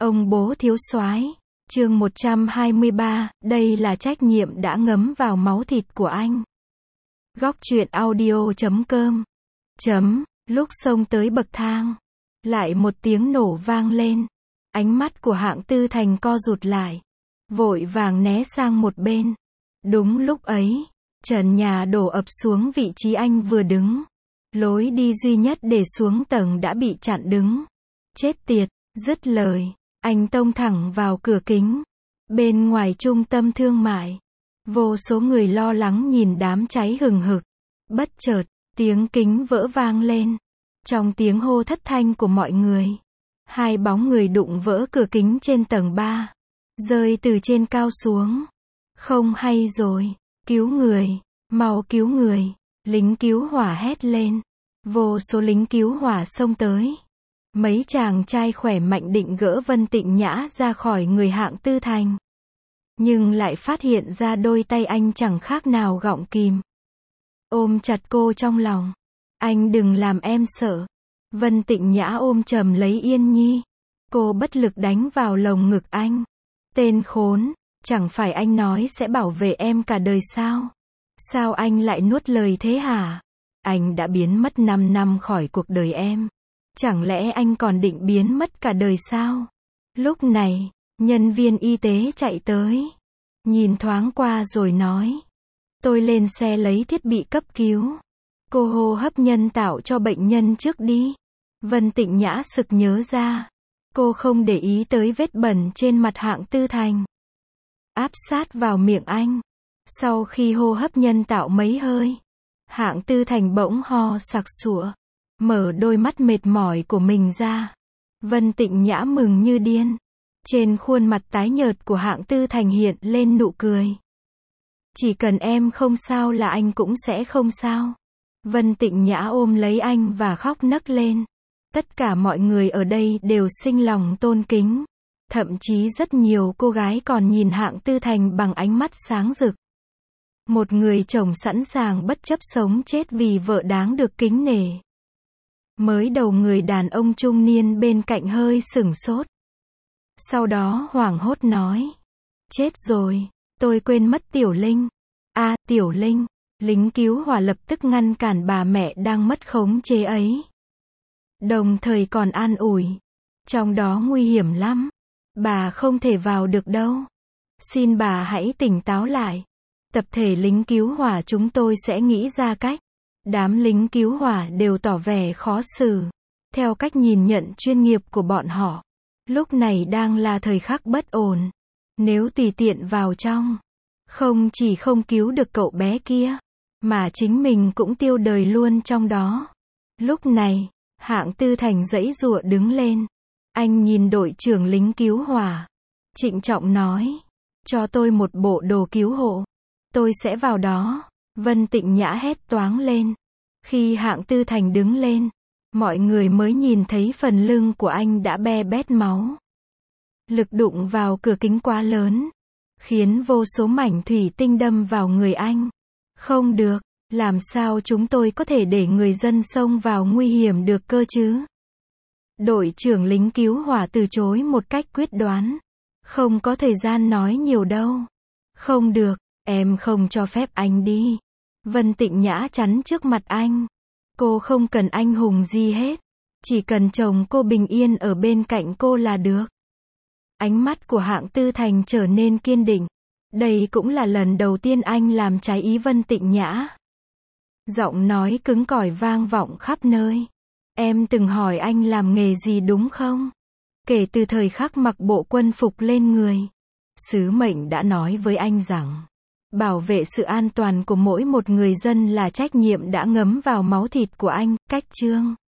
Ông bố thiếu soái. Chương 123, đây là trách nhiệm đã ngấm vào máu thịt của anh. Góc truyện audio.com. Lúc xông tới bậc thang, lại một tiếng nổ vang lên. Ánh mắt của Hạng Tư Thành co rụt lại, vội vàng né sang một bên. Đúng lúc ấy, trần nhà đổ ập xuống vị trí anh vừa đứng. Lối đi duy nhất để xuống tầng đã bị chặn đứng. Chết tiệt, dứt lời, anh tông thẳng vào cửa kính. Bên ngoài trung tâm thương mại, vô số người lo lắng nhìn đám cháy hừng hực. Bất chợt, tiếng kính vỡ vang lên. Trong tiếng hô thất thanh của mọi người, hai bóng người đụng vỡ cửa kính trên tầng 3, rơi từ trên cao xuống. Không hay rồi, cứu người, mau cứu người, lính cứu hỏa hét lên. Vô số lính cứu hỏa xông tới. Mấy chàng trai khỏe mạnh định gỡ Vân Tịnh Nhã ra khỏi người Hạng Tư Thành, nhưng lại phát hiện ra đôi tay anh chẳng khác nào gọng kìm. Ôm chặt cô trong lòng. Anh đừng làm em sợ. Vân Tịnh Nhã ôm chầm lấy Yên Nhi. Cô bất lực đánh vào lồng ngực anh. Tên khốn, chẳng phải anh nói sẽ bảo vệ em cả đời sao? Sao anh lại nuốt lời thế hả? Anh đã biến mất 5 năm khỏi cuộc đời em. Chẳng lẽ anh còn định biến mất cả đời sao? Lúc này, nhân viên y tế chạy tới, nhìn thoáng qua rồi nói. Tôi lên xe lấy thiết bị cấp cứu. Cô hô hấp nhân tạo cho bệnh nhân trước đi. Vân Tịnh Nhã sực nhớ ra. Cô không để ý tới vết bẩn trên mặt Hạng Tư Thành. Áp sát vào miệng anh. Sau khi hô hấp nhân tạo mấy hơi, Hạng Tư Thành bỗng ho sặc sụa, mở đôi mắt mệt mỏi của mình ra. Vân Tịnh Nhã mừng như điên. Trên khuôn mặt tái nhợt của Hạng Tư Thành hiện lên nụ cười. Chỉ cần em không sao là anh cũng sẽ không sao. Vân Tịnh Nhã ôm lấy anh và khóc nấc lên. Tất cả mọi người ở đây đều sinh lòng tôn kính. Thậm chí rất nhiều cô gái còn nhìn Hạng Tư Thành bằng ánh mắt sáng rực. Một người chồng sẵn sàng bất chấp sống chết vì vợ đáng được kính nể. Mới đầu người đàn ông trung niên bên cạnh hơi sửng sốt. Sau đó hoảng hốt nói. Chết rồi, tôi quên mất Tiểu Linh. Tiểu Linh. Lính cứu hỏa lập tức ngăn cản bà mẹ đang mất khống chế ấy. Đồng thời còn an ủi. Trong đó nguy hiểm lắm. Bà không thể vào được đâu. Xin bà hãy tỉnh táo lại. Tập thể lính cứu hỏa chúng tôi sẽ nghĩ ra cách. Đám lính cứu hỏa đều tỏ vẻ khó xử. Theo cách nhìn nhận chuyên nghiệp của bọn họ, lúc này đang là thời khắc bất ổn. Nếu tùy tiện vào trong, không chỉ không cứu được cậu bé kia, mà chính mình cũng tiêu đời luôn trong đó. Lúc này, Hạng Tư Thành giãy giụa đứng lên. Anh nhìn đội trưởng lính cứu hỏa, trịnh trọng nói. Cho tôi một bộ đồ cứu hộ. Tôi sẽ vào đó. Vân Tịnh Nhã hét toáng lên. Khi Hạng Tư Thành đứng lên, mọi người mới nhìn thấy phần lưng của anh đã be bét máu. Lực đụng vào cửa kính quá lớn, khiến vô số mảnh thủy tinh đâm vào người anh. Không được, làm sao chúng tôi có thể để người dân xông vào nguy hiểm được cơ chứ? Đội trưởng lính cứu hỏa từ chối một cách quyết đoán. Không có thời gian nói nhiều đâu. Không được, em không cho phép anh đi. Vân Tịnh Nhã chắn trước mặt anh. Cô không cần anh hùng gì hết. Chỉ cần chồng cô bình yên ở bên cạnh cô là được. Ánh mắt của Hạng Tư Thành trở nên kiên định. Đây cũng là lần đầu tiên anh làm trái ý Vân Tịnh Nhã. Giọng nói cứng cỏi vang vọng khắp nơi. Em từng hỏi anh làm nghề gì đúng không? Kể từ thời khắc mặc bộ quân phục lên người, sứ mệnh đã nói với anh rằng bảo vệ sự an toàn của mỗi một người dân là trách nhiệm đã ngấm vào máu thịt của anh. Cách chương